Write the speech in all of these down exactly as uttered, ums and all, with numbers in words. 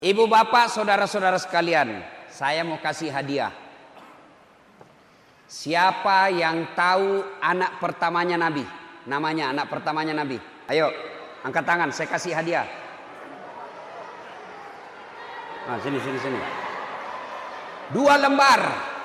Ibu bapak, saudara-saudara sekalian, saya mau kasih hadiah. Siapa yang tahu anak pertamanya Nabi? Namanya anak pertamanya Nabi. Ayo, angkat tangan, saya kasih hadiah. Nah, sini, sini, sini. Dua lembar.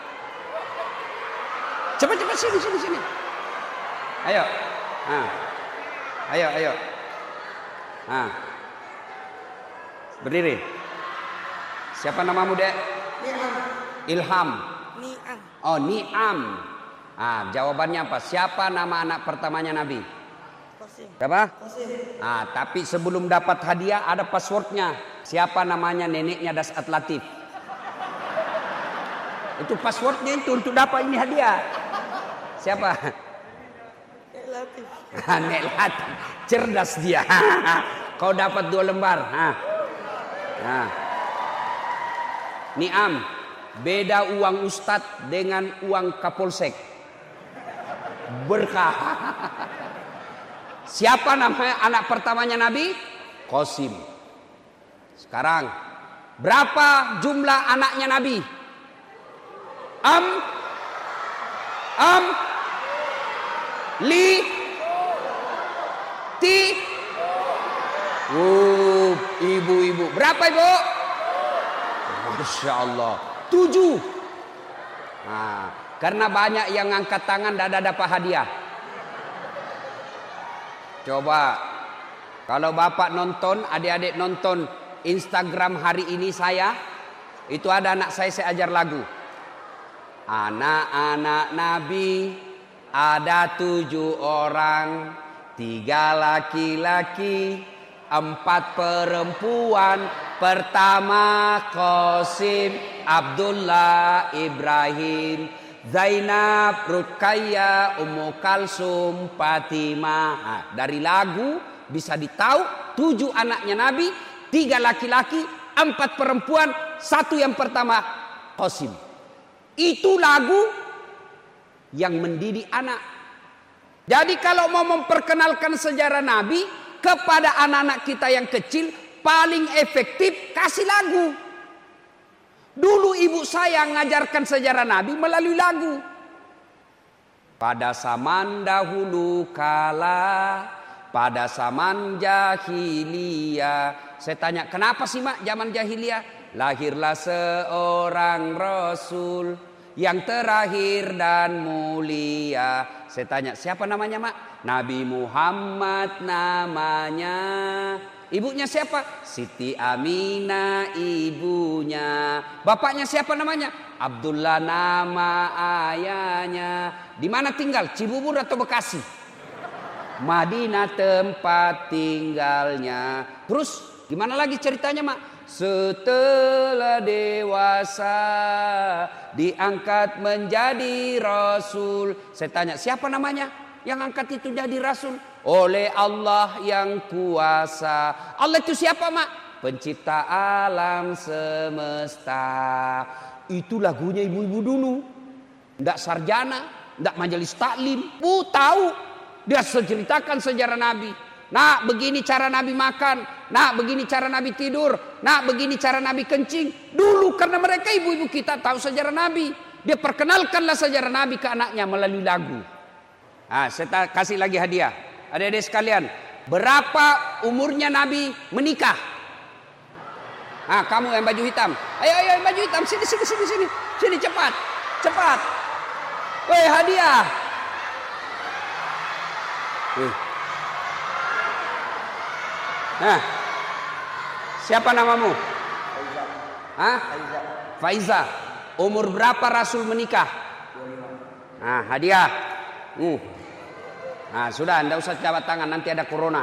Cepat, cepat, sini, sini, sini. Ayo. Nah. Ayo, ayo. Nah. Berdiri. Siapa namamu, Dek? Ni'am. Ilham. Ni'am. Oh, Ni'am. Ah, jawabannya apa? Siapa nama anak pertamanya Nabi? Qasim. Siapa? Qasim. Ah, tapi sebelum dapat hadiah ada passwordnya. Siapa namanya neneknya Dasat Latif? Itu passwordnya itu untuk dapat ini hadiah. Siapa? Nek Latif. Nek Latif. Cerdas dia. Kau dapat dua lembar. Nah. Nah. Ni'am, beda uang ustadz dengan uang kapolsek. Berkah. Siapa namanya anak pertamanya Nabi? Qasim. Sekarang, berapa jumlah anaknya Nabi? Am, am, li, ti. Uh, ibu-ibu. Berapa ibu? Masya Allah. Tujuh. Nah, karena banyak yang angkat tangan tidak ada dapat hadiah. Coba. Kalau bapak nonton, adik-adik nonton Instagram hari ini saya. Itu ada anak saya, saya ajar lagu. Anak-anak Nabi ada tujuh orang. Tiga laki-laki, empat perempuan. Pertama Qasim, Abdullah, Ibrahim, Zainab, Ruqayyah, Ummu Kalsum, Fatimah. Nah, dari lagu bisa ditahu tujuh anaknya Nabi, tiga laki-laki, empat perempuan, satu yang pertama Qasim. Itu lagu yang mendidik anak. Jadi kalau mau memperkenalkan sejarah Nabi kepada anak-anak kita yang kecil, paling efektif kasih lagu. Dulu ibu saya mengajarkan sejarah Nabi melalui lagu. Pada zaman dahulu kala, pada zaman jahiliyah. Saya tanya, kenapa sih mak zaman jahiliyah? Lahirlah seorang Rasul yang terakhir dan mulia. Saya tanya, siapa namanya mak? Nabi Muhammad namanya. Ibunya siapa? Siti Aminah ibunya. Bapaknya siapa namanya? Abdullah nama ayahnya. Di mana tinggal? Cibubur atau Bekasi? Madinah tempat tinggalnya. Terus gimana lagi ceritanya mak? Setelah dewasa diangkat menjadi Rasul. Saya tanya, siapa namanya yang angkat itu jadi Rasul? Oleh Allah yang kuasa. Allah itu siapa mak? Pencipta alam semesta. Itu lagunya ibu-ibu dulu. Nggak sarjana, nggak majelis taklim. Bu tahu. Dia ceritakan sejarah Nabi. Nah begini cara Nabi makan. Nah begini cara Nabi tidur. Nah begini cara Nabi kencing. Dulu karena mereka ibu-ibu kita tahu sejarah Nabi. Dia perkenalkanlah sejarah Nabi ke anaknya melalui lagu. Nah saya kasih lagi hadiah. Adik-adik sekalian, berapa umurnya Nabi menikah? Ah, kamu yang baju hitam. Ayo, ayo yang baju hitam. Sini, sini, sini, sini. Sini cepat. Cepat. Woi, hadiah. Wih. Nah. Siapa namamu? Faiza. Hah? Faiza. Faiza. Umur berapa Rasul menikah? Nah, hadiah. Uh. Nah sudah, anda usah jabat tangan, nanti ada corona.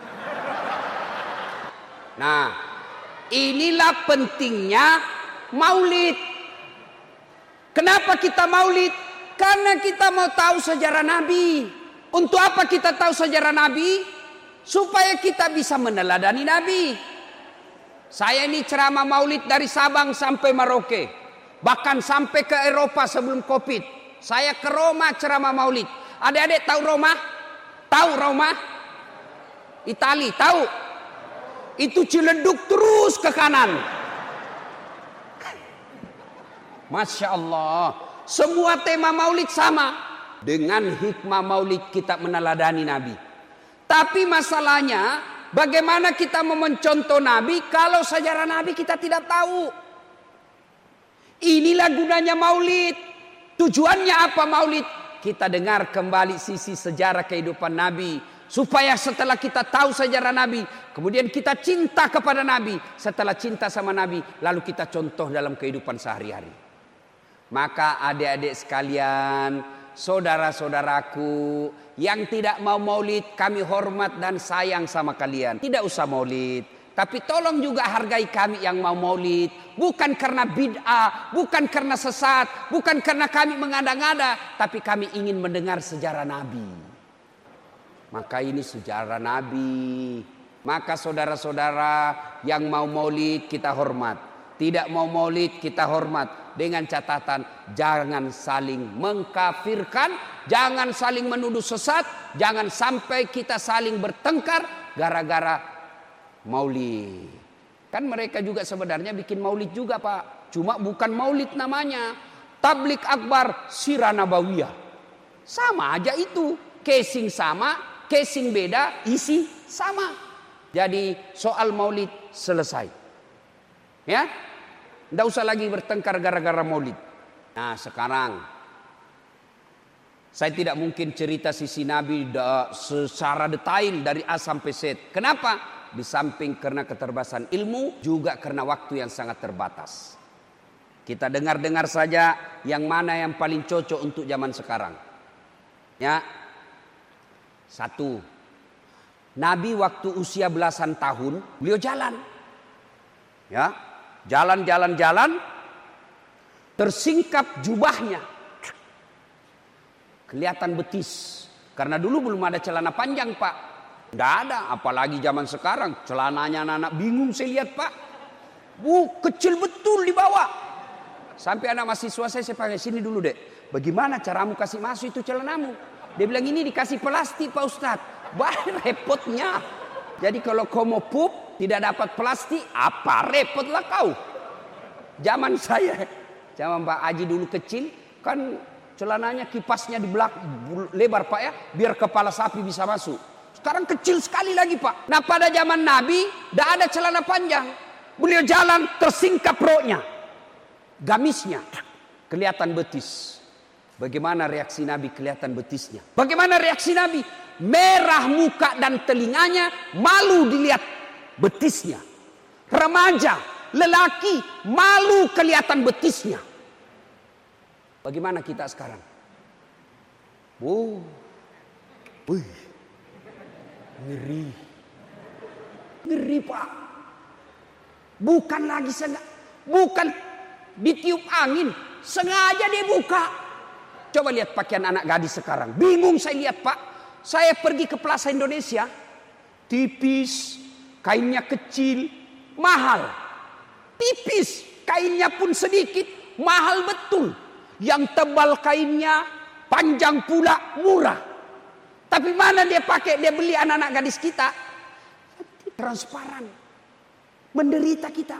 Nah inilah pentingnya maulid. Kenapa kita maulid? Karena kita mau tahu sejarah Nabi. Untuk apa kita tahu sejarah Nabi? Supaya kita bisa meneladani Nabi. Saya ini ceramah maulid dari Sabang sampai Merauke. Bahkan sampai ke Eropa sebelum Covid. Saya ke Roma ceramah maulid. Adik-adik tahu Roma? Tahu Roma? Itali, tahu? Itu Ciledug terus ke kanan. Masya Allah. Semua tema maulid sama. Dengan hikmah maulid kita meneladani Nabi. Tapi masalahnya bagaimana kita mau mencontoh Nabi kalau sejarah Nabi kita tidak tahu. Inilah gunanya maulid. Tujuannya apa maulid? Kita dengar kembali sisi sejarah kehidupan Nabi. Supaya setelah kita tahu sejarah Nabi, kemudian kita cinta kepada Nabi. Setelah cinta sama Nabi, lalu kita contoh dalam kehidupan sehari-hari. Maka adik-adik sekalian, saudara-saudaraku yang tidak mau maulid, kami hormat dan sayang sama kalian. Tidak usah maulid, tapi tolong juga hargai kami yang mau maulid. Bukan karena bid'ah, bukan karena sesat, bukan karena kami mengada-ngada, tapi kami ingin mendengar sejarah Nabi. Maka ini sejarah Nabi. Maka saudara-saudara yang mau maulid kita hormat. Tidak mau maulid kita hormat. Dengan catatan jangan saling mengkafirkan. Jangan saling menuduh sesat. Jangan sampai kita saling bertengkar gara-gara maulid. Kan mereka juga sebenarnya bikin maulid juga Pak. Cuma bukan maulid namanya. Tablik akbar sirah nabawiyah. Sama aja itu. Casing sama. Casing beda, isi sama. Jadi soal maulid selesai. Ya, tidak usah lagi bertengkar gara-gara maulid. Nah sekarang, saya tidak mungkin cerita sisi Nabi secara detail dari A sampai Z. Kenapa? Di samping karena keterbatasan ilmu, juga karena waktu yang sangat terbatas. Kita dengar-dengar saja yang mana yang paling cocok untuk zaman sekarang. Ya. Satu, Nabi waktu usia belasan tahun, beliau jalan. Ya, jalan-jalan-jalan, tersingkap jubahnya. Kelihatan betis. Karena dulu belum ada celana panjang Pak. Tidak ada, apalagi zaman sekarang. Celananya anak-anak bingung saya lihat Pak. Bu, kecil betul di bawah. Sampai anak mahasiswa saya, saya panggil sini dulu dek. Bagaimana caramu kasih masuk itu celanamu? Dia bilang ini dikasih plastik Pak Ustadz. Banyak repotnya. Jadi kalau kau mau pup tidak dapat plastik, apa repotlah kau. Zaman saya, zaman Pak Haji dulu kecil, kan celananya kipasnya di belakang lebar Pak ya, biar kepala sapi bisa masuk. Sekarang kecil sekali lagi Pak. Nah pada zaman Nabi tidak ada celana panjang. Beliau jalan tersingkap roknya, gamisnya kelihatan betis. Bagaimana reaksi Nabi kelihatan betisnya? Bagaimana reaksi Nabi? Merah muka dan telinganya, malu dilihat betisnya. Remaja, lelaki, malu kelihatan betisnya. Bagaimana kita sekarang? Oh, wih, ngeri, ngeri Pak. Bukan lagi sengaja, bukan ditiup angin, sengaja dia buka. Coba lihat pakaian anak gadis sekarang. Bingung saya lihat Pak. Saya pergi ke Plaza Indonesia. Tipis. Kainnya kecil. Mahal. Tipis. Kainnya pun sedikit. Mahal betul. Yang tebal kainnya. Panjang pula. Murah. Tapi mana dia pakai. Dia beli anak-anak gadis kita. Transparan. Menderita kita.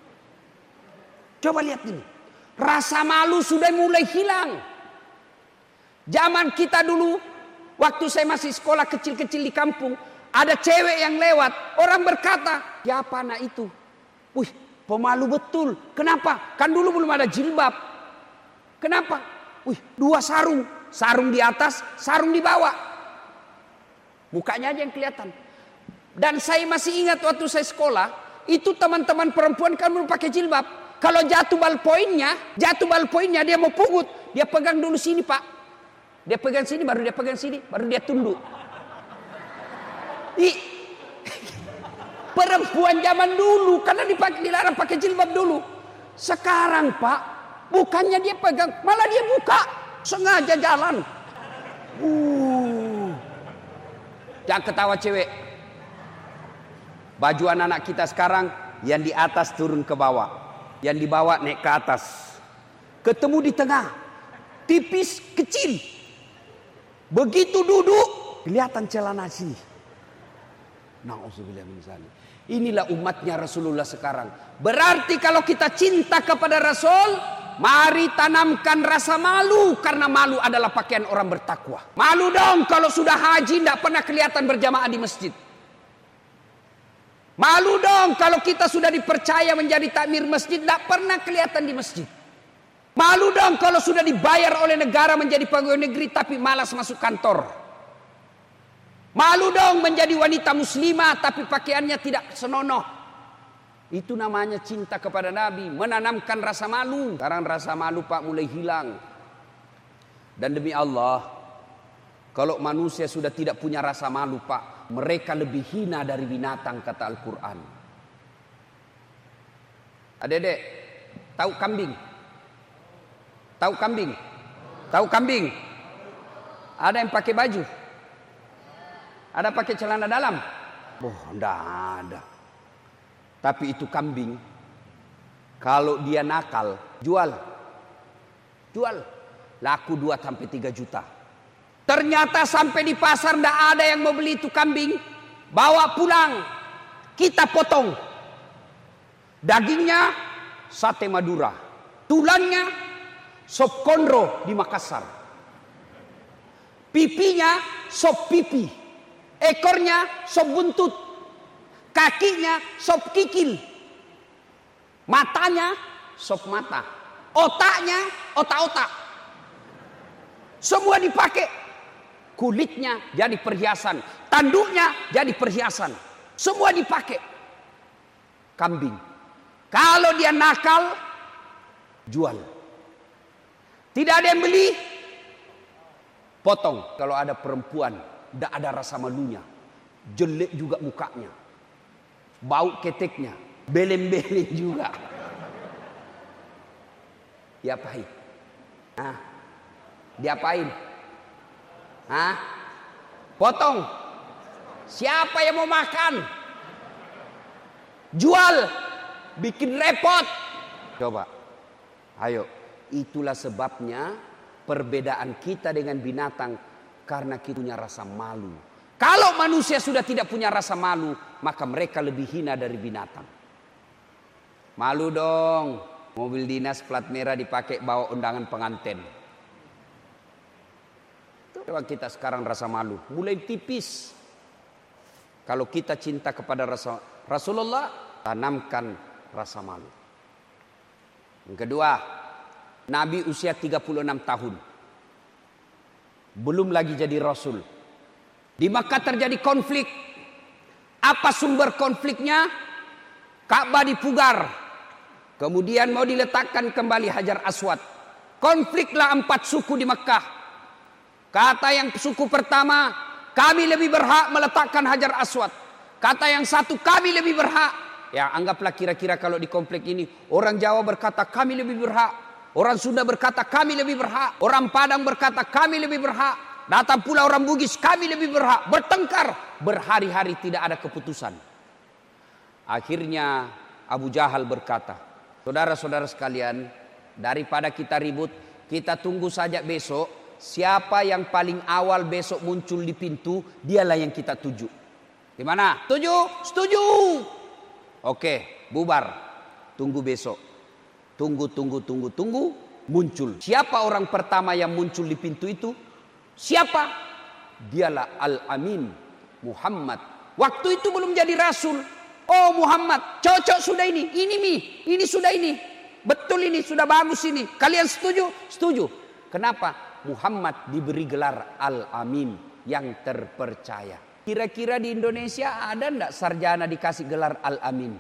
Coba lihat ini. Rasa malu sudah mulai hilang. Zaman kita dulu, waktu saya masih sekolah kecil-kecil di kampung, ada cewek yang lewat, orang berkata, siapa anak itu? Wih, pemalu betul. Kenapa? Kan dulu belum ada jilbab. Kenapa? Wih, dua sarung, sarung di atas, sarung di bawah. Mukanya aja yang kelihatan. Dan saya masih ingat waktu saya sekolah, itu teman-teman perempuan kan belum pakai jilbab. Kalau jatuh ballpointnya, jatuh ballpointnya dia mau pungut, dia pegang dulu sini Pak. Dia pegang sini, baru dia pegang sini, baru dia tunduk. Ih, perempuan zaman dulu, karena dipakai, dilarang pakai jilbab dulu. Sekarang Pak, bukannya dia pegang, malah dia buka, sengaja jalan. Uh, jangan ketawa cewek. Baju anak-anak kita sekarang, yang di atas turun ke bawah, yang di bawah naik ke atas. Ketemu di tengah, tipis, kecil. Begitu duduk, kelihatan celana sini. Na'udzubillah min dzalik. Inilah umatnya Rasulullah sekarang. Berarti kalau kita cinta kepada Rasul, Mari tanamkan rasa malu, karena malu adalah pakaian orang bertakwa. Malu dong kalau sudah haji tidak pernah kelihatan berjamaah di masjid. Malu dong kalau kita sudah dipercaya menjadi takmir masjid tidak pernah kelihatan di masjid. Malu dong kalau sudah dibayar oleh negara menjadi pegawai negeri tapi malas masuk kantor. Malu dong menjadi wanita muslimah tapi pakaiannya tidak senonoh. Itu namanya cinta kepada Nabi, menanamkan rasa malu. Sekarang rasa malu Pak mulai hilang. Dan demi Allah, kalau manusia sudah tidak punya rasa malu Pak, mereka lebih hina dari binatang, kata Al-Quran. Adik-adik, tahu kambing? Tahu kambing? Tahu kambing? Ada yang pakai baju? Ada pakai celana dalam? Oh, enggak ada. Tapi itu kambing, kalau dia nakal, jual. Jual. Laku dua sampai tiga juta. Ternyata sampai di pasar tidak ada yang mau beli itu kambing. Bawa pulang. Kita potong. Dagingnya sate Madura. Tulangnya sop konro di Makassar. Pipinya sop pipi. Ekornya sop buntut. Kakinya sop kikil. Matanya sop mata. Otaknya otak-otak. Semua dipakai. Kulitnya jadi perhiasan. Tanduknya jadi perhiasan. Semua dipakai. Kambing. Kalau dia nakal, jual. Tidak ada yang beli, potong. Kalau ada perempuan, tidak ada rasa malunya. Jelek juga mukanya. Bau keteknya, belem-belem juga. Diapain? Hah? Diapain? Hah? Potong. Siapa yang mau makan? Jual. Bikin repot. Coba. Ayo. Itulah sebabnya perbedaan kita dengan binatang, karena kita punya rasa malu. Kalau manusia sudah tidak punya rasa malu, maka mereka lebih hina dari binatang. Malu dong. Mobil dinas plat merah dipakai bawa undangan pengantin. Coba kita sekarang rasa malu. Mulai tipis. Kalau kita cinta kepada rasa Rasulullah, tanamkan rasa malu. Yang kedua, Nabi usia tiga puluh enam tahun. Belum lagi jadi Rasul. Di Makkah terjadi konflik. Apa sumber konfliknya? Ka'bah dipugar. Kemudian mau diletakkan kembali Hajar Aswad. Konfliklah empat suku di Makkah. Kata yang suku pertama, kami lebih berhak meletakkan Hajar Aswad. Kata yang satu, kami lebih berhak. Ya, anggaplah kira-kira kalau di konflik ini, orang Jawa berkata kami lebih berhak. Orang Sunda berkata kami lebih berhak. Orang Padang berkata kami lebih berhak. Datang pula orang Bugis, kami lebih berhak. Bertengkar, berhari-hari tidak ada keputusan. Akhirnya Abu Jahal berkata, saudara-saudara sekalian, daripada kita ribut, kita tunggu saja besok. Siapa yang paling awal besok muncul di pintu, dialah yang kita tuju. Gimana? Setuju? Setuju. Oke, bubar. Tunggu besok. Tunggu, tunggu, tunggu, tunggu. Muncul. Siapa orang pertama yang muncul di pintu itu? Siapa? Dialah Al-Amin, Muhammad. Waktu itu belum jadi rasul. Oh Muhammad, cocok sudah ini. Ini mi, ini sudah ini. Betul ini, sudah bagus ini. Kalian setuju? Setuju. Kenapa? Muhammad diberi gelar Al-Amin, yang terpercaya. Kira-kira di Indonesia ada enggak sarjana dikasih gelar Al-Amin?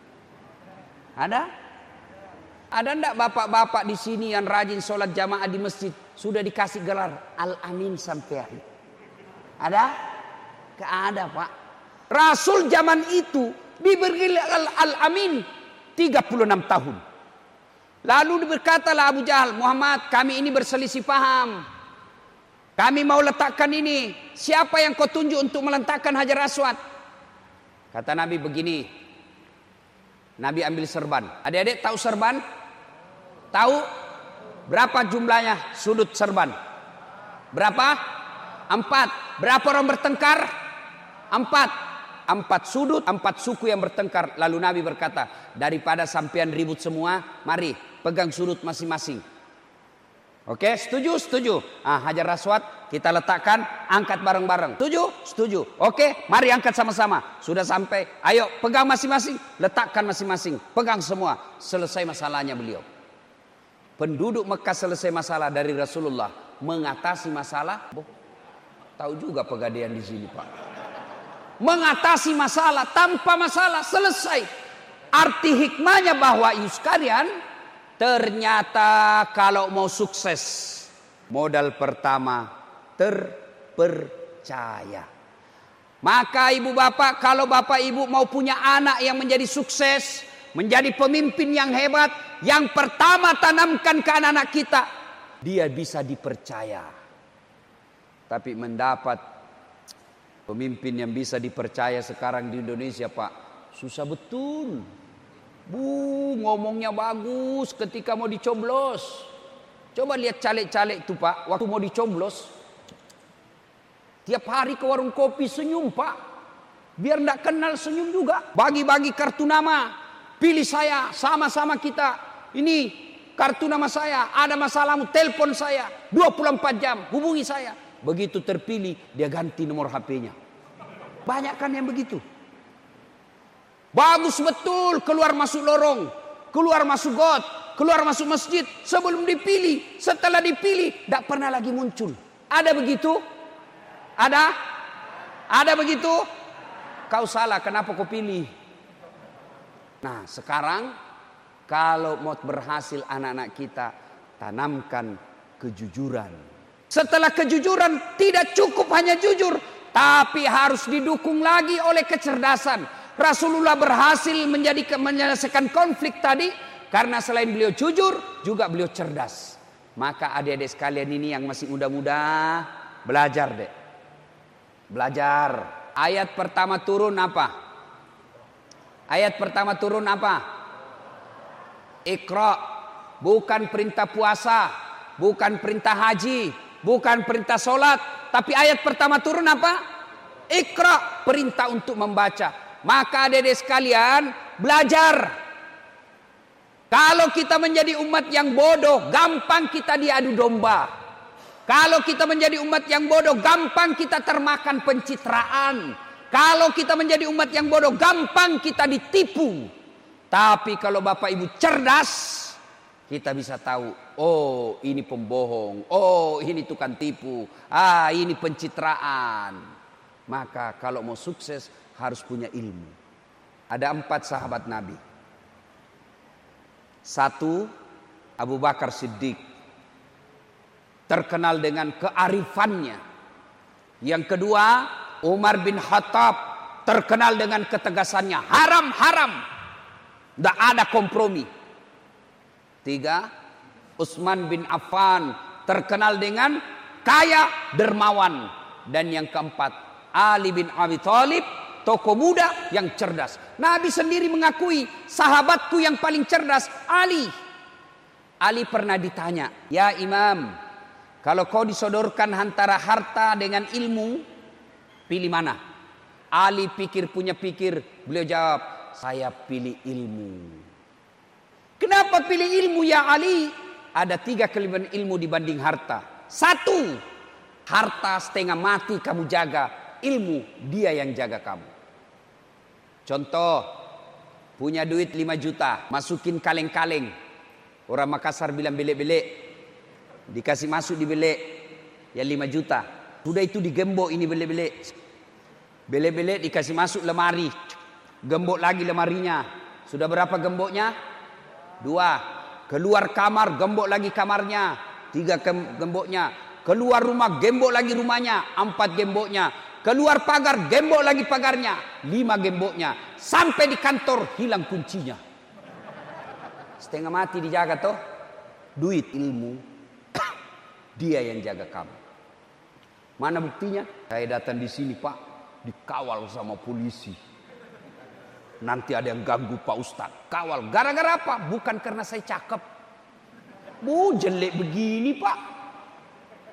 Ada? Ada enggak bapak-bapak di sini yang rajin sholat jamaah di masjid sudah dikasih gelar Al-Amin sampean? Ada? Gak ada, Pak. Rasul zaman itu diberi gelar Al-Amin tiga puluh enam tahun. Lalu berkatalah Abu Jahal, Muhammad, kami ini berselisih paham. Kami mau letakkan ini. Siapa yang kau tunjuk untuk meletakkan Hajar Aswad? Kata Nabi begini. Nabi ambil serban. Adik-adik tahu serban? Tahu berapa jumlahnya sudut serban? Berapa? Empat. Berapa orang bertengkar? Empat. empat sudut, empat suku yang bertengkar. Lalu Nabi berkata, daripada sampean ribut semua, mari pegang sudut masing-masing. Oke, setuju? Setuju. Ah, Hajar Aswad kita letakkan, angkat bareng-bareng. Setuju? Setuju. Oke, mari angkat sama-sama. Sudah sampai, ayo pegang masing-masing, letakkan masing-masing. Pegang semua. Selesai masalahnya beliau. Penduduk Mekah selesai masalah dari Rasulullah. Mengatasi masalah. Boh, tahu juga pegadaian di sini, Pak. Mengatasi masalah tanpa masalah, selesai. Arti hikmahnya bahwa ibu sekalian, ternyata kalau mau sukses, modal pertama terpercaya. Maka ibu bapak, kalau bapak ibu mau punya anak yang menjadi sukses, menjadi pemimpin yang hebat, yang pertama tanamkan ke anak-anak kita, dia bisa dipercaya. Tapi mendapat pemimpin yang bisa dipercaya sekarang di Indonesia, Pak, susah betul. Bu, ngomongnya bagus ketika mau dicoblos. Coba lihat caleg-caleg itu, Pak, waktu mau dicoblos, tiap hari ke warung kopi senyum, Pak. Biar enggak kenal senyum juga. Bagi-bagi kartu nama. Pilih saya, sama-sama kita. Ini kartu nama saya, ada masalahmu, telepon saya. dua puluh empat jam, hubungi saya. Begitu terpilih, dia ganti nomor H P-nya. Banyak kan yang begitu. Bagus betul keluar masuk lorong, keluar masuk got, keluar masuk masjid. Sebelum dipilih, setelah dipilih, tidak pernah lagi muncul. Ada begitu? Ada? Ada begitu? Kau salah, kenapa kau pilih? Nah, sekarang kalau mau berhasil anak-anak kita, tanamkan kejujuran. Setelah kejujuran, tidak cukup hanya jujur, tapi harus didukung lagi oleh kecerdasan. Rasulullah berhasil menjadi menyelesaikan konflik tadi karena selain beliau jujur, juga beliau cerdas. Maka adik-adik sekalian ini yang masih muda-muda, belajar deh. Belajar. Ayat pertama turun apa? Ayat pertama turun apa? Iqra. Bukan perintah puasa, bukan perintah haji, bukan perintah sholat. Tapi ayat pertama turun apa? Iqra. Perintah untuk membaca. Maka adik-adik sekalian, belajar. Kalau kita menjadi umat yang bodoh, gampang kita diadu domba. Kalau kita menjadi umat yang bodoh, gampang kita termakan pencitraan. Kalau kita menjadi umat yang bodoh, gampang kita ditipu. Tapi kalau Bapak Ibu cerdas, kita bisa tahu, oh ini pembohong, oh ini tukang tipu, ah ini pencitraan. Maka kalau mau sukses, harus punya ilmu. Ada empat sahabat Nabi. Satu, Abu Bakar Siddiq, terkenal dengan kearifannya. Yang kedua, Umar bin Khattab, terkenal dengan ketegasannya. Haram, haram. Tidak ada kompromi. Tiga, Utsman bin Affan, terkenal dengan kaya, dermawan. Dan yang keempat, Ali bin Abi Thalib, tokoh muda yang cerdas. Nabi sendiri mengakui, sahabatku yang paling cerdas Ali. Ali pernah ditanya, ya Imam, kalau kau disodorkan antara harta dengan ilmu, pilih mana? Ali pikir punya pikir, beliau jawab, saya pilih ilmu. Kenapa pilih ilmu ya Ali? Ada tiga kelebihan ilmu dibanding harta. Satu, harta setengah mati kamu jaga, ilmu dia yang jaga kamu. Contoh, punya duit lima juta, masukin kaleng-kaleng. Orang Makassar bilang belek-belek. Dikasih masuk di belek, ya lima juta. Sudah itu digembok ini belek-belek. Belek-belek dikasih masuk lemari. Gembok lagi lemarinya. Sudah berapa gemboknya? Dua. Keluar kamar, gembok lagi kamarnya. Tiga gemboknya. Keluar rumah, gembok lagi rumahnya. Empat gemboknya. Keluar pagar, gembok lagi pagarnya. Lima gemboknya. Sampai di kantor, hilang kuncinya. Setengah mati dijaga toh. Duit ilmu. Dia yang jaga kamu. Mana buktinya? Saya datang di sini Pak, dikawal sama polisi. Nanti ada yang ganggu Pak Ustadz. Kawal. Gara-gara apa? Bukan karena saya cakep. Bu, jelek begini Pak.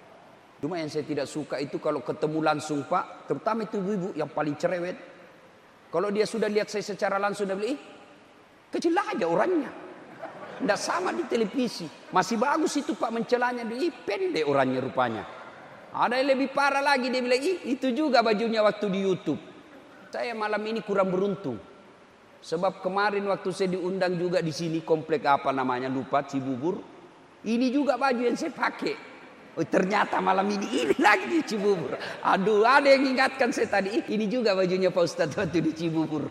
Cuma yang saya tidak suka itu kalau ketemu langsung Pak, terutama itu ibu-ibu yang paling cerewet. Kalau dia sudah lihat saya secara langsung, dia bilang, ih, kecil aja orangnya. Tidak sama di televisi. Masih bagus itu Pak mencelanya. Ih, pendek orangnya rupanya. Ada yang lebih parah lagi. Dia bilang, ih, itu juga bajunya waktu di YouTube. Saya malam ini kurang beruntung. Sebab kemarin waktu saya diundang juga di sini, komplek apa namanya, lupa, Cibubur. Ini juga baju yang saya pakai. Oh, ternyata malam ini ini lagi di Cibubur. Aduh, ada yang ingatkan saya tadi. Ini juga bajunya Pak Ustadz waktu di Cibubur.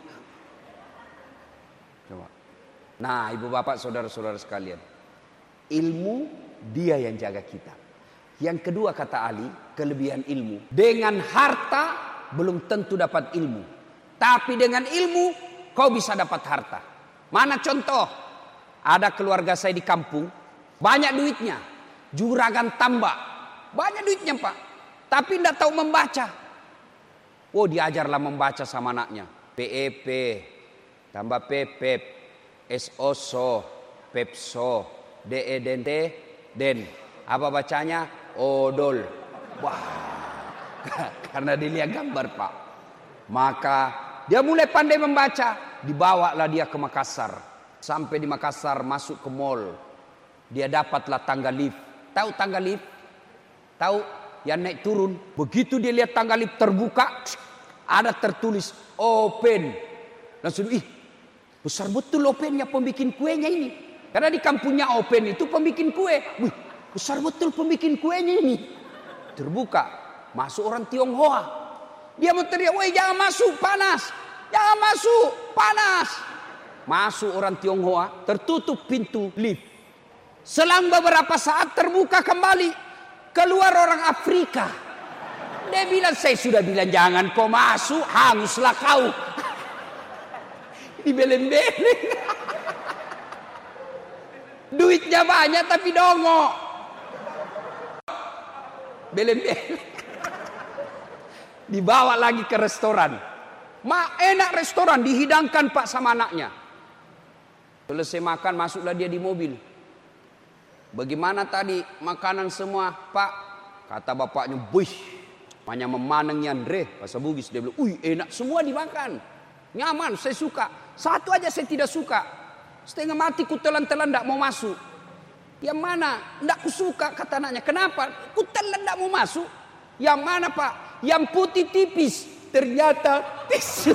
Coba. Nah, ibu bapak, saudara-saudara sekalian. Ilmu dia yang jaga kita. Yang kedua kata Ali, kelebihan ilmu. Dengan harta belum tentu dapat ilmu. Tapi dengan ilmu kau bisa dapat harta. Mana contoh? Ada keluarga saya di kampung. Banyak duitnya. Juragan tambak. Banyak duitnya Pak. Tapi tidak tahu membaca. Oh, diajarlah membaca sama anaknya. P E P. Tambah P P. S O S O. Pepso. D E D T. Den. Apa bacanya? Odol. Wah. Karena dilihat gambar Pak. Maka dia mulai pandai membaca. Dibawalah dia ke Makassar. Sampai di Makassar masuk ke mall. Dia dapatlah tangga lift. Tahu tangga lift? Tahu yang naik turun. Begitu dia lihat tangga lift terbuka. Ada tertulis open. Langsung ih. Besar betul opennya pembikin kuenya ini. Karena di kampungnya open itu pembikin kue. Wih, besar betul pembikin kuenya ini. Terbuka. Masuk orang Tionghoa. Dia mau teriak, woi jangan masuk, panas. Jangan masuk, panas. Masuk orang Tionghoa, tertutup pintu lift. Selang beberapa saat terbuka kembali. Keluar orang Afrika. Dia bilang, saya sudah bilang jangan kau masuk, hanguslah kau. Dibeleng-beleng. Duitnya banyak tapi dongok. Beleng-beleng. Dibawa lagi ke restoran. Ma, enak restoran, dihidangkan Pak sama anaknya. Selesai makan, masuklah dia di mobil. Bagaimana tadi makanan semua Pak? Kata bapaknya, buih, banyak memanengnya Andre. Bahasa Bugis, dia bilang, wih enak semua dimakan. Nyaman, saya suka. Satu aja saya tidak suka. Setengah mati ku telan-telan tidak mau masuk. Yang mana? Tidak ku suka, kata anaknya. Kenapa? Ku telan tidak mau masuk. Yang mana Pak? Yang putih tipis. Ternyata tisu.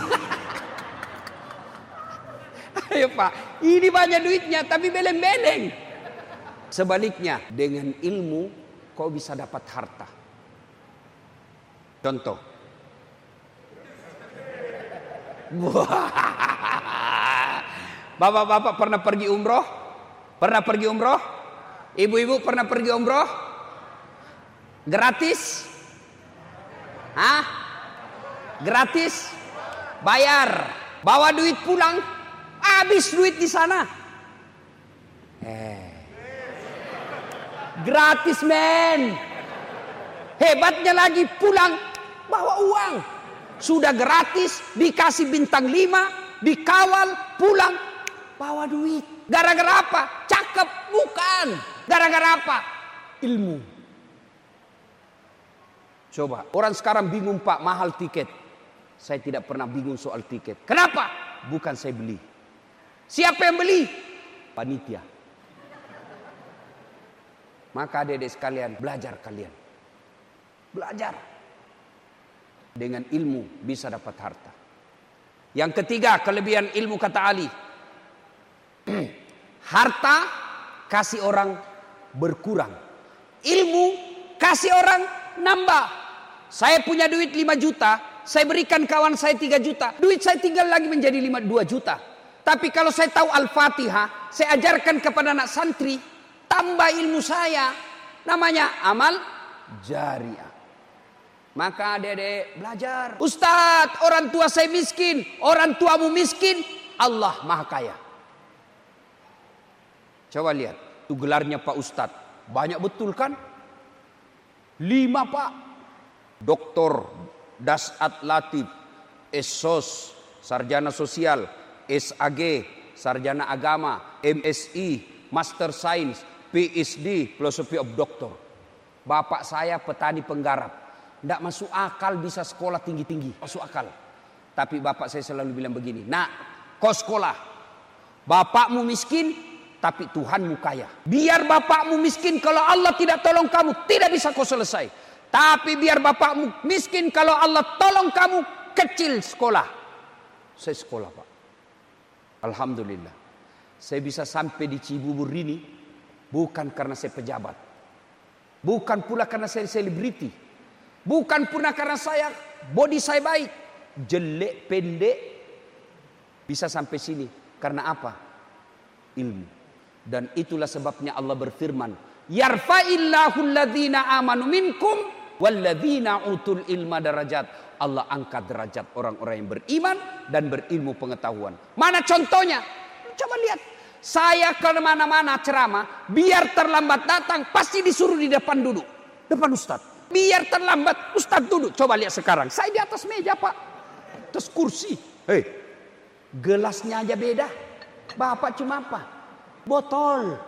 Ayo Pak, ini banyak duitnya tapi beleng-beleng. Sebaliknya, dengan ilmu kau bisa dapat harta. Contoh. Bapak-bapak pernah pergi umroh? Pernah pergi umroh? Ibu-ibu pernah pergi umroh? Gratis? Hah? Gratis? Bayar? Bawa duit pulang? Habis duit di sana? Eh. Gratis men. Hebatnya lagi pulang bawa uang. Sudah gratis, dikasih bintang lima, dikawal, pulang, bawa duit. Gara-gara apa? Cakep? Bukan. Gara-gara apa? Ilmu. Coba, orang sekarang bingung Pak, mahal tiket. Saya tidak pernah bingung soal tiket. Kenapa? Bukan saya beli. Siapa yang beli? Panitia. Maka adik-adik sekalian, belajar kalian. Belajar. Dengan ilmu bisa dapat harta. Yang ketiga, kelebihan ilmu kata Ali. Harta kasih orang berkurang. Ilmu kasih orang nambah. Saya punya duit lima juta, saya berikan kawan saya tiga juta. Duit saya tinggal lagi menjadi lima, dua juta. Tapi kalau saya tahu Al-Fatihah, saya ajarkan kepada anak santri, tambah ilmu saya. Namanya amal jariah. Maka adik-adik belajar. Ustadz, orang tua saya miskin, orang tuamu miskin, Allah maha kaya. Coba lihat, itu gelarnya Pak Ustadz. Banyak betul kan? Lima Pak. Doktor Dasat Latif, S O S, Sarjana Sosial, S A G, Sarjana Agama, M S I, Master Science, P H D, Philosophy of Doctor. Bapak saya petani penggarap. Tidak masuk akal bisa sekolah tinggi-tinggi. Masuk akal. Tapi bapak saya selalu bilang begini, nak, kau sekolah, bapakmu miskin, tapi Tuhanmu kaya. Biar bapakmu miskin, kalau Allah tidak tolong kamu, tidak bisa kau selesai. Tapi biar bapakmu miskin, kalau Allah tolong kamu, kecil sekolah. Saya sekolah, Pak. Alhamdulillah. Saya bisa sampai di Cibubur ini, bukan karena saya pejabat. Bukan pula karena saya selebriti. Bukan pula karena saya, body saya baik. Jelek, pendek, bisa sampai sini. Karena apa? Ilmu. Dan itulah sebabnya Allah berfirman, yarfa'illahu alladhina amanu minkum walladzina utul ilma darajat. Allah angkat derajat orang-orang yang beriman dan berilmu pengetahuan. Mana contohnya? Coba lihat. Saya ke mana-mana ceramah, biar terlambat datang pasti disuruh di depan duduk. Depan Ustaz. Biar terlambat Ustaz duduk. Coba lihat sekarang. Saya di atas meja, Pak. Atas kursi. Hei, gelasnya aja beda. Bapak cuma apa? Botol.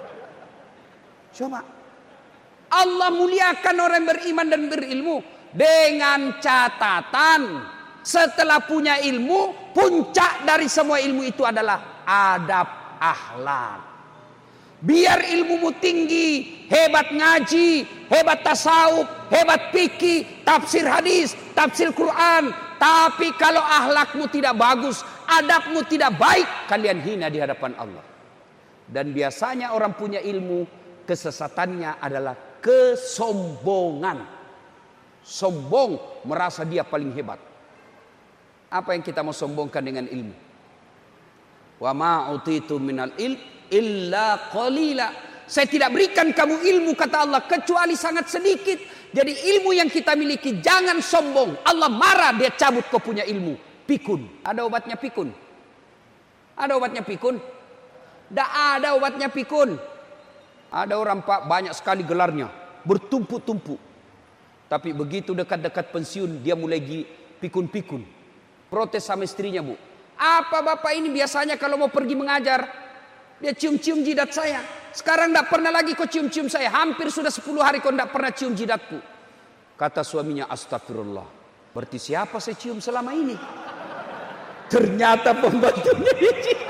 Coba. Allah muliakan orang beriman dan berilmu. Dengan catatan, setelah punya ilmu, puncak dari semua ilmu itu adalah adab akhlak. Biar ilmumu tinggi, hebat ngaji, hebat tasawuf, hebat fikih, tafsir hadis, tafsir Quran. Tapi kalau akhlakmu tidak bagus, adabmu tidak baik, kalian hina di hadapan Allah. Dan biasanya orang punya ilmu, kesesatannya adalah kesombongan. Sombong, merasa dia paling hebat. Apa yang kita mau sombongkan dengan ilmu? Wa ma utitu minal ilm illa qalila. Saya tidak berikan kamu ilmu, kata Allah, kecuali sangat sedikit. Jadi ilmu yang kita miliki jangan sombong. Allah marah, dia cabut kau punya ilmu. Pikun. Ada obatnya pikun? Ada obatnya pikun? Tidak ada obatnya pikun. Ada orang, Pak, banyak sekali gelarnya, bertumpuk-tumpuk. Tapi begitu dekat-dekat pensiun, dia mulai pikun-pikun. Protes sama istrinya, Bu. Apa bapak ini biasanya kalau mau pergi mengajar, dia cium-cium jidat saya. Sekarang tidak pernah lagi kau cium-cium saya. Hampir sudah sepuluh hari kau tidak pernah cium jidatku. Kata suaminya, astagfirullah. Berarti siapa saya cium selama ini? Ternyata pembantunya dicium.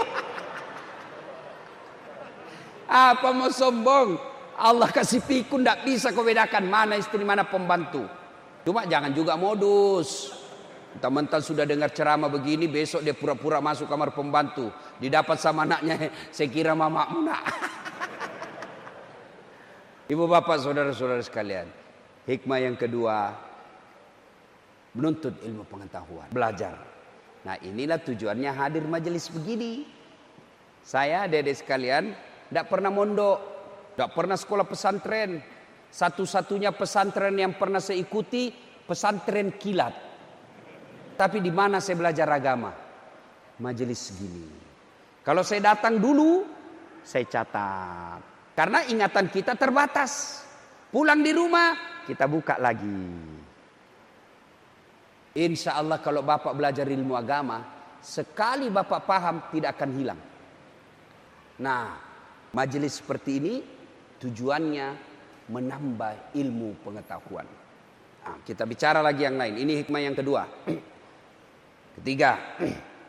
Apa mau sombong? Allah kasih pikun, tidak bisa kau bedakan mana istri mana pembantu. Cuma jangan juga modus. Mentang-mentang sudah dengar ceramah begini, besok dia pura-pura masuk kamar pembantu. Didapat sama anaknya, saya kira mamamu nak. Ibu bapak saudara-saudara sekalian, hikmah yang kedua, menuntut ilmu pengetahuan, belajar. Nah inilah tujuannya hadir majelis begini. Saya adik-adik sekalian tidak pernah mondok. Tidak pernah sekolah pesantren. Satu-satunya pesantren yang pernah saya ikuti, pesantren kilat. Tapi di mana saya belajar agama? Majelis segini. Kalau saya datang dulu, saya catat. Karena ingatan kita terbatas. Pulang di rumah, kita buka lagi. Insya Allah kalau bapak belajar ilmu agama, sekali bapak paham tidak akan hilang. Nah, majelis seperti ini tujuannya menambah ilmu pengetahuan. Nah, kita bicara lagi yang lain. Ini hikmah yang kedua. Ketiga,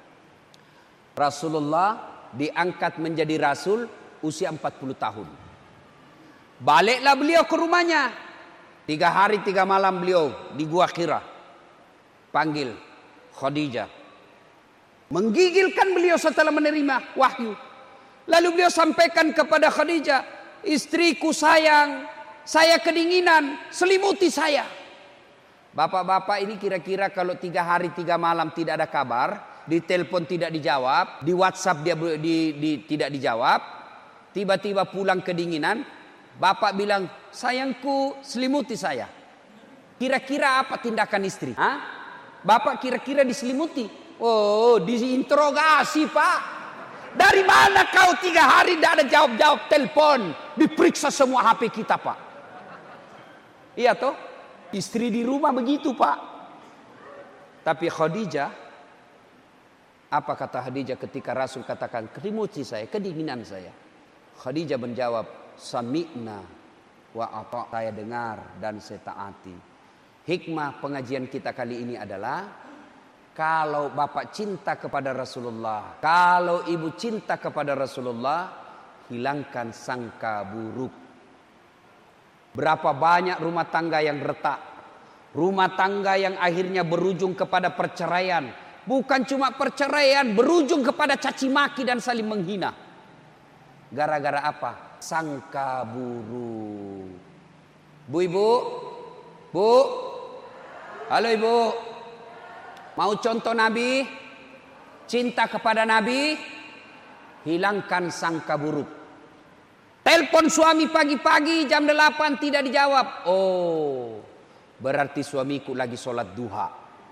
Rasulullah diangkat menjadi rasul usia empat puluh tahun. Baliklah beliau ke rumahnya. Tiga hari tiga malam beliau di Gua Hira. Panggil Khadijah. Menggigilkan beliau setelah menerima wahyu. Lalu beliau sampaikan kepada Khadijah, istriku sayang, saya kedinginan, selimuti saya. Bapak-bapak ini kira-kira kalau tiga hari tiga malam tidak ada kabar, di telepon tidak dijawab, di WhatsApp dia di, di, tidak dijawab, tiba-tiba pulang kedinginan, bapak bilang, sayangku selimuti saya. Kira-kira apa tindakan istri? Hah? Bapak kira-kira diselimuti? Oh, diinterogasi, Pak. Dari mana kau tiga hari tidak ada jawab-jawab telepon? Diperiksa semua H P kita, Pak. Iya toh? Istri di rumah begitu, Pak. Tapi Khadijah, apa kata Khadijah ketika Rasul katakan, selimuti saya, kedinginan saya. Khadijah menjawab, sami'na wa ata', saya dengar dan saya taati. Hikmah pengajian kita kali ini adalah Kalau bapak cinta kepada Rasulullah, kalau ibu cinta kepada Rasulullah, hilangkan sangka buruk. Berapa banyak rumah tangga yang retak, rumah tangga yang akhirnya berujung kepada perceraian. Bukan cuma perceraian, berujung kepada caci maki dan saling menghina. Gara-gara apa? Sangka buruk. Bu ibu, bu, halo ibu. Mau contoh Nabi, cinta kepada Nabi, hilangkan sangka buruk. Telepon suami pagi-pagi jam delapan tidak dijawab. Oh, berarti suamiku lagi sholat duha.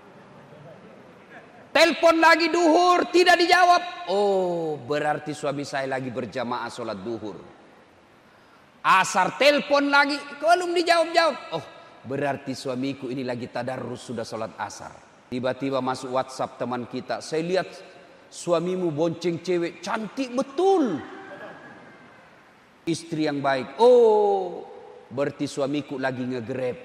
Telepon lagi duhur tidak dijawab. Oh, berarti suami saya lagi berjamaah sholat duhur. Asar telepon lagi, belum dijawab-jawab. Oh, berarti suamiku ini lagi tadarrus sudah sholat asar. Tiba-tiba masuk WhatsApp teman kita. Saya lihat suamimu bonceng cewek cantik betul. Istri yang baik. Oh, berarti suamiku lagi nge-grab.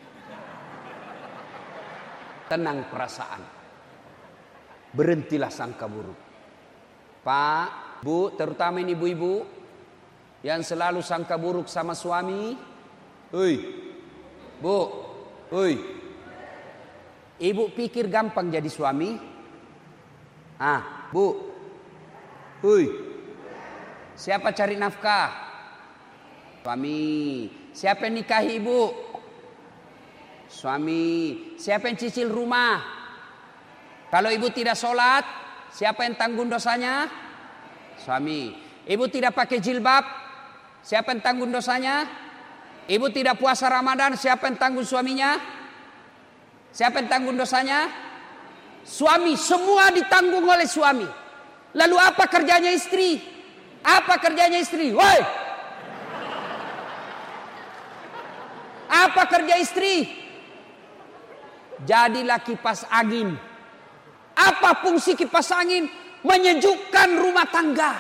Tenang perasaan. Berhentilah sangka buruk. Pak, Bu, terutama ini ibu-ibu yang selalu sangka buruk sama suami. Hei, Bu, hei. Ibu pikir gampang jadi suami? Ah, Bu. Hui. Siapa cari nafkah? Suami. Siapa yang nikahi ibu? Suami. Siapa yang cicil rumah? Kalau ibu tidak sholat, siapa yang tanggung dosanya? Suami. Ibu tidak pakai jilbab, siapa yang tanggung dosanya? Ibu tidak puasa Ramadan, siapa yang tanggung suaminya? Siapa yang tanggung dosanya? Suami, semua ditanggung oleh suami. Lalu apa kerjanya istri? Apa kerjanya istri? Woi! Apa kerja istri? Jadilah kipas angin. Apa fungsi kipas angin? Menyejukkan rumah tangga.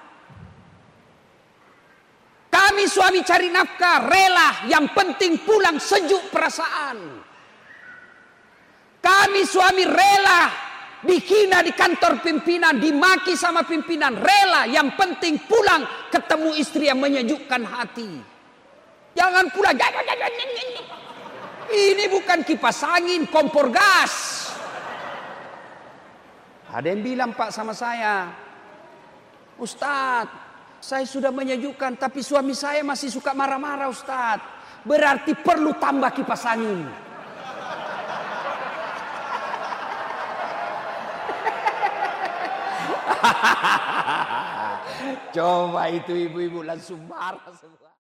Kami suami cari nafkah, rela, yang penting pulang sejuk perasaan. Kami suami rela dihina di kantor pimpinan, dimaki sama pimpinan, rela, yang penting pulang ketemu istri yang menyejukkan hati. Jangan pulang. Ini bukan kipas angin, kompor gas. Ada yang bilang Pak sama saya, Ustadz, saya sudah menyejukkan tapi suami saya masih suka marah-marah Ustadz. Berarti perlu tambah kipas angin. Coba itu ibu-ibu langsung marah semua.